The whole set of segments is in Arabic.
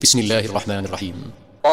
بسم الله الرحمن الرحيم.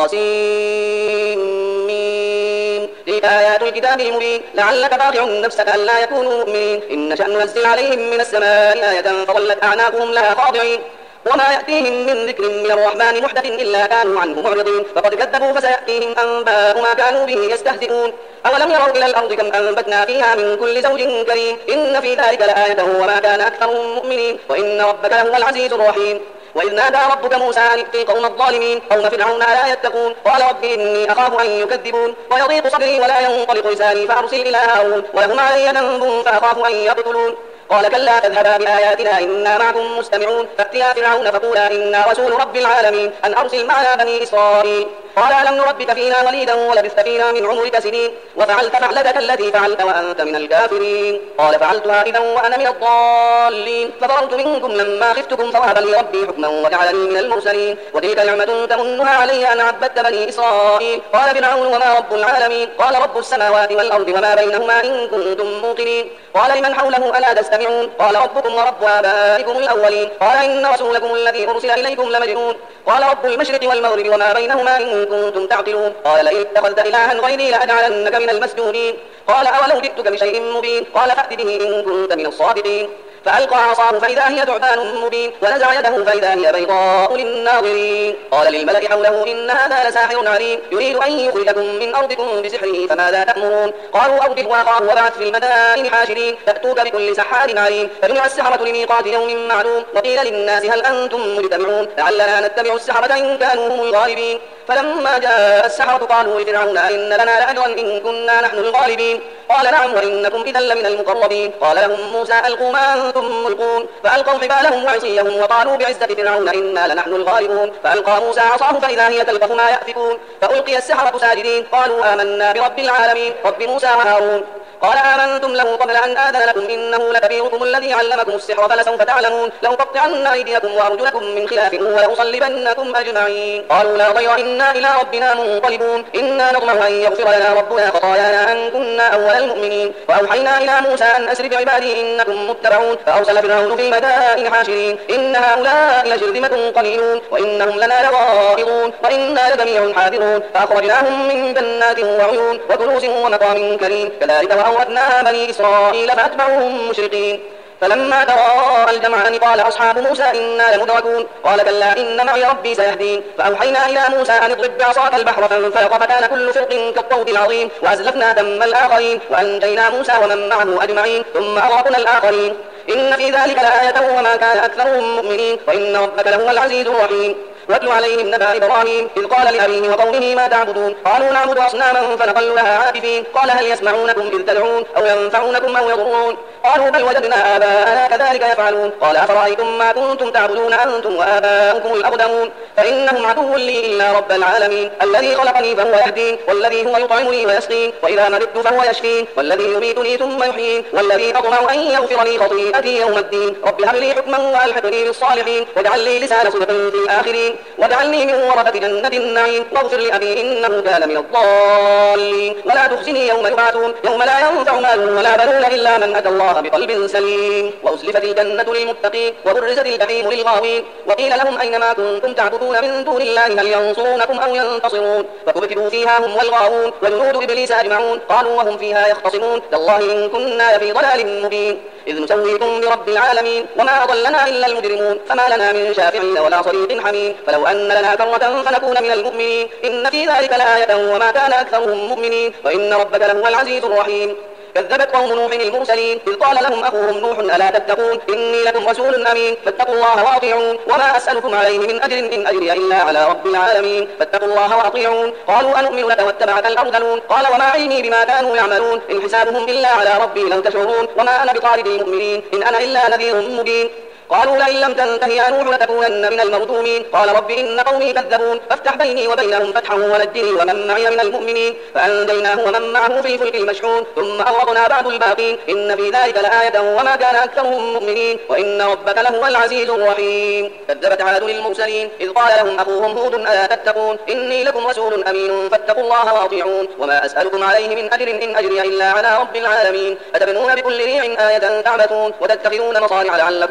طاسيم تلك آيات الكتاب المبين لعلك باخع نفسك ألا يكونوا مؤمنين إن نشأ ننزل عليهم من السماء آية فظلت أعناقهم لها خاضعين وما يأتيهم من ذكر من الرحمن محدث إلا كانوا عنه معرضين فقد كذبوا فسيأتيهم أنباء ما كانوا به يستهزئون أولم يروا إلى الأرض كم أنبتنا فيها من كل زوج كريم إن في ذلك لآية وما كان أكثرهم مؤمنين وإن ربك لهو العزيز الرحيم وإذ نادى ربك موسى أن ائت القوم الظالمين قوم فرعون ألا يتقون قال رب إني أخاف أن يكذبون ويضيق صدري ولا ينطلق لساني فأرسل إلى هارون ولهم علي ذنب فأخاف أن يقتلون قال كلا تذهبا بآياتنا إنا معكم مستمعون فأتيا فرعون فقولا إنا رسول رب العالمين أن أرسل معنا بني إسرائيل قال ألم نربك فينا وليدا ولبثت فينا من عمرك سنين وفعلت فعلتك التي فعلت وأنت من الكافرين قال فعلتها إذا وأنا من الضالين ففررت منكم لما خفتكم فوهب لي ربي حكما وجعلني من المرسلين وتلك نعمة تمنها علي أن عبدت بني إسرائيل قال فرعون وما رب العالمين قال رب السماوات والأرض وما بينهما إن كنتم موقنين قال لمن حوله ألا تستمعون قال ربكم ورب آبائكم الأولين قال إن رسولكم الذي أرسل إليكم لمجنون قال رب المشرق والمغرب وما بينهما إن كنتم تعقلون قال لئن اتخذت إلها غيري لأجعلنك من المسجونين قال أولو جئتك بشيء مبين قال فأت به إن كنت من الصادقين فألقى عصاه فإذا هي ثعبان مبين ونزع يده فإذا هي بيضاء للناظرين قال للملأ حوله إن هذا لساحر عليم يريد أن يخرجكم من أرضكم بسحره فماذا تأمرون قالوا أرجه وأخاه وابعث في المدائن حاشرين تأتوك بكل سحار عليم فجمع السحرة لميقات يوم معلوم وقيل للناس هل أنتم مجتمعون لعلنا نتبع السحرة إن كانوا هم الغالبين فلما جاء السحرة قالوا لفرعون إن لنا لأجرا إن كنا نحن الغالبين قال نعم وإنكم إذا لمن المقربين قال لهم موسى ألقوا ما أنتم ملقون فألقوا حبالهم وعصيهم وقالوا بعزة فرعون إنا لنحن الغالبون فألقى موسى عصاه فإذا هي تلقف ما يأفكون فألقي السحرة ساجدين قالوا آمنا برب العالمين رب موسى وهارون قال آمنتم له قبل أن آذن لكم إنه لكبيركم الذي علمكم السحر فلسوف تعلمون لأقطعن أيديكم وأرجلكم من خلاف ولأصلبنكم أجمعين قالوا لا ضير إنا إلى ربنا منقلبون إنا نطمع أن يغفر لنا ربنا خطايانا أن كنا أول المؤمنين وأوحينا إلى موسى أن أسر بعبادي إنكم متبعون فأرسل فرعون في المدائن حاشرين إن هؤلاء لشرذمة قليلون وإنهم لنا لغائظون وإنا لجميع حاذرون فأخرجناهم من جنات وعيون وكنوز ومقام كريم كذلك وأورثنا بني إسرائيل فأتبعوهم مشرقين فلما تراءى الجمعان قال أصحاب موسى إنا لمدركون قال كلا إن معي ربي سيهدين فأوحينا إلى موسى أن اضرب بعصاك البحر فانفلق فكان كل فرق كالطود العظيم وأزلفنا ثم الآخرين وأنجينا موسى ومن معه أجمعين ثم أغرقنا الآخرين إن في ذلك لآية وما كان أكثرهم مؤمنين وإن ربك لهو العزيز الرحيم واتل عليهم نبأ إبراهيم إذ قال لأبيه وقومه ما تعبدون قالوا نعبد أصناما فنظل لها عاكفين قال هل يسمعونكم إذ تدعون أو ينفعونكم أو يضرون قالوا بل وجدنا آباءنا كذلك يفعلون قال أفرأيتم ما كنتم تعبدون أنتم وآباؤكم الأقدمون فإنهم عدو لي إلا رب العالمين الذي خلقني فهو يهدين والذي هو يطعمني ويسقين وإذا مرضت فهو يشفين والذي يميتني ثم يحيين والذي أطمع أن يغفر لي خطيئتي يوم الدين رب هب لي حكما وألحقني بالصالحين واجعل لي لسان صدق في الآخرين واجعلني من ورثة جنة النعيم واغفر لأبي إنه كان من الضالين ولا تخزني يوم يبعثون يوم لا ينفع مال ولا بنون إلا من أتى الله بقلب سليم وأزلفت الجنة للمتقين وبرزت الجحيم للغاوين وقيل لهم أينما كنتم تعبدون من دون الله هل ينصرونكم أو ينتصرون فكبكبوا فيها هم والغاوون وجنود إبليس أجمعون قالوا وهم فيها يختصمون تالله إن كنا لفي ضلال مبين إذ نسويكم برب العالمين وما أضلنا إلا المجرمون فما لنا من شافعين ولا صديق حميم فلو أن لنا كرة فنكون من المؤمنين إن في ذلك لآية وما كان أكثرهم مؤمنين وإن ربك لهو العزيز الرحيم كذبت قوم نوح المرسلين إذ قال لهم أخوهم نوح ألا تتقون إني لكم رسول أمين فاتقوا الله وأطيعون وما أسألكم عليه من أجر إن أجري إلا على رب العالمين فاتقوا الله وأطيعون قالوا أنؤمن لك واتبعك الأرذلون قال وما علمي بما كانوا يعملون إن حسابهم إلا على ربي لو تشعرون وما أنا بطارد المؤمنين إن أنا إلا نذير مبين قالوا لئن لم تنته يا نوح لتكونن من المرجومين قال رب إن قومي كذبون فافتح بيني وبينهم فتحا ونجني ومن معي من المؤمنين فأنجيناه ومن معه في الفلك المشحون ثم أغرقنا بعد الباقين إن في ذلك لآية وما كان أكثرهم مؤمنين وإن ربك لهو العزيز الرحيم كذبت عاد للمرسلين إذ قال لهم أخوهم هود ألا تتقون إني لكم رسول أمين فاتقوا الله وأطيعون وما أسألكم عليه من أجر إن أجري إلا على رب العالمين أتبنون بكل ريع آية تعبثون وتتخذون مصانع لعلكم تخلدون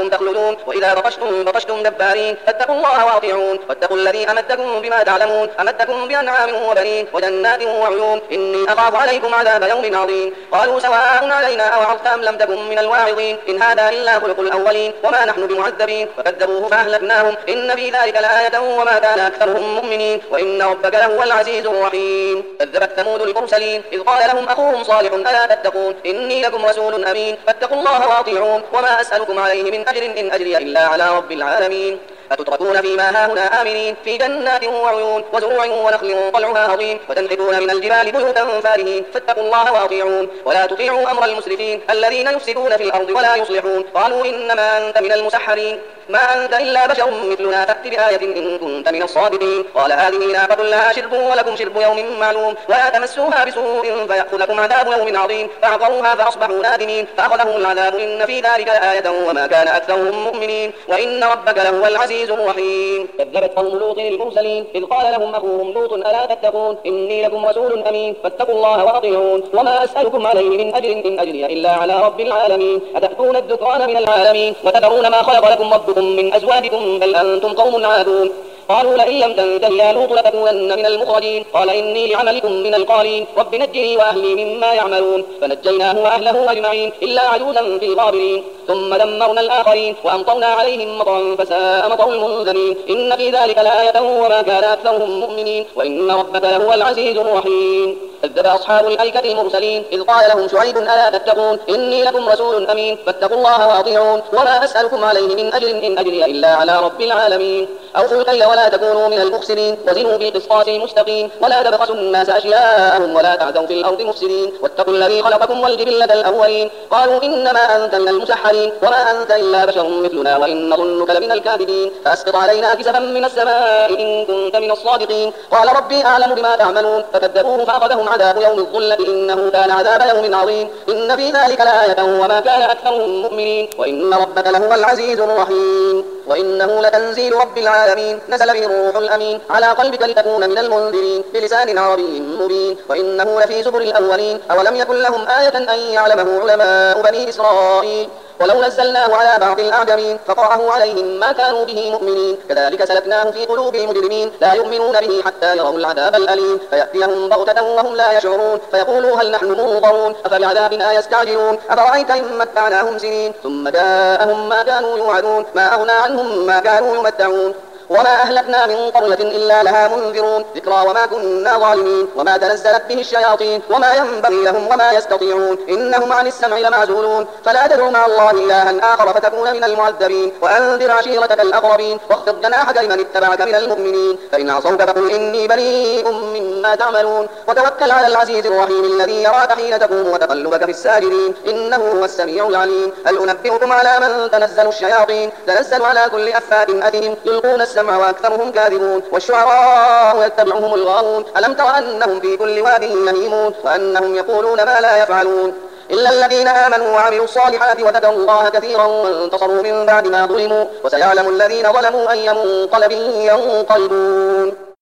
تعملون وإذا بطشتم جبارين فاتقوا الله وأطيعون واتقوا الذي أمدكم بما تعلمون أمدكم بأنعام وبنين وجنات وعيون إني أخاف عليكم عذاب يوم عظيم قالوا سواء علينا أوعظت أم لم تكن من الواعظين إن هذا إلا خلق الأولين وما نحن بمعذبين فكذبوه فأهلكناهم إن في ذلك لآية وما كان أكثرهم مؤمنين وإن ربك لهو العزيز الرحيم كذبت ثمود المرسلين إذ قال لهم أخوهم صالح ألا تتقون إني لكم رسول أمين فاتقوا الله وأطيعون وما أسألكم عليه من أجر إن أجري إلا على رب العالمين أتتركون فيما هاهنا آمنين في جنات وعيون وزروع ونخل طلعها هضيم وتنحتون من الجبال بيوتا فارهين فاتقوا الله وأطيعون ولا تطيعوا أمر المسرفين الذين يفسدون في الأرض ولا يصلحون قالوا إنما أنت من المسحرين ما أنت إلا بشر مثلنا فأت بآية إن كنت من الصادقين قال هذه ناقة لها شرب ولكم شرب يوم معلوم ولا تمسوها بسوء فيأخذكم عذاب يوم عظيم فعقروها فأصبحوا نادمين فأخذهم العذاب إن في ذلك لآية وما كان أكثرهم مؤمنين وإن ربك لهو العزيز الرحيم كذبت قوم لوط المرسلين إذ قال لهم أخوهم لوط ألا تتقون إني لكم رسول أمين فاتقوا الله وأطيعون وما أسألكم عليه من أجر إن أجري إلا على رب العالمين أتأتون الذكران من العالمين وتذرون ما خلق لكم ربكم من أزواجكم بل أنتم قوم عادون قالوا لئن لم تنته يا لوط لتكونن من المخرجين قال إني لعملكم من القالين رب نجني وأهلي مما يعملون فنجيناه وأهله أجمعين إلا عجوزا في الغابرين ثم دمرنا الآخرين وأمطرنا عليهم مطرا فساء مطر المنذرين إن في ذلك لآية وما كان أكثرهم مؤمنين وإن ربك لهو العزيز الرحيم كذب أصحاب الأيكة المرسلين إذ قال لهم شعيب ألا تتقون إني لكم رسول أمين فاتقوا الله وأطيعون وما أسألكم عليه من أجر إن أجري إلا على رب العالمين أوفوا الكيل ولا تكونوا من المخسرين وزنوا بالقسطاس المستقيم ولا تبخسوا الناس أشياءهم ولا تعثوا في الأرض مفسدين واتقوا الذي خلقكم والجبلة الأولين قالوا إنما أنت من المسحرين وما أنت إلا بشر مثلنا وإن نظنك لمن الكاذبين فأسقط علينا كسفا من السماء إن كنت من الصادقين قال ربي أعلم بما تعملون فكذبوه فأخذهم عذاب يوم الظلة إنه كان عذاب يوم عظيم إن في ذلك لآية وما كان أكثرهم مؤمنين وإن ربك لهو العزيز الرحيم وإنه لتنزيل رب العالمين نزل به الروح الأمين على قلبك لتكون من المنذرين بلسان عربي مبين وإنه لفي زبر الأولين أولم يكن لهم آية أن يعلمه علماء بني إسرائيل ولو نزلناه على بعض الأعجمين فقرأه عليهم ما كانوا به مؤمنين كذلك سلكناه في قلوب المجرمين لا يؤمنون به حتى يروا العذاب الأليم فيأتيهم بغتة وهم لا يشعرون فيقولوا هل نحن منظرون أفبعذابنا يستعجلون أفرأيت إن متعناهم سنين ثم جاءهم ما كانوا يوعدون ما أغنى عنهم ما كانوا يمتعون وما أهلكنا من قرية إلا لها منذرون ذكرى وما كنا ظالمين وما تنزلت به الشياطين وما ينبغي لهم وما يستطيعون إنهم عن السمع لمعزولون فلا تدعوا مع الله إلها آخر فتكون من المعذبين وأنذر عشيرتك الأقربين واخفض جناحك لمن اتبعك من المؤمنين فإن عصوك فقل إني بريء مما تعملون وتوكل على العزيز الرحيم الذي يراك حين تقوم وتقلبك في الساجدين إنه هو السميع العليم هل أنبئكم على من تنزل الشياطين تنزل على كل أفاك أثيم يلقون السمع وأكثرهم كاذبون والشعراء يتبعهم الغاوون ألم تر أنهم في كل واد يهيمون وأنهم يقولون ما لا يفعلون إلا الذين آمنوا وعملوا الصالحات وذكروا الله كثيرا وانتصروا من بعد ما ظلموا وسيعلم الذين ظلموا أي منقلب ينقلبون.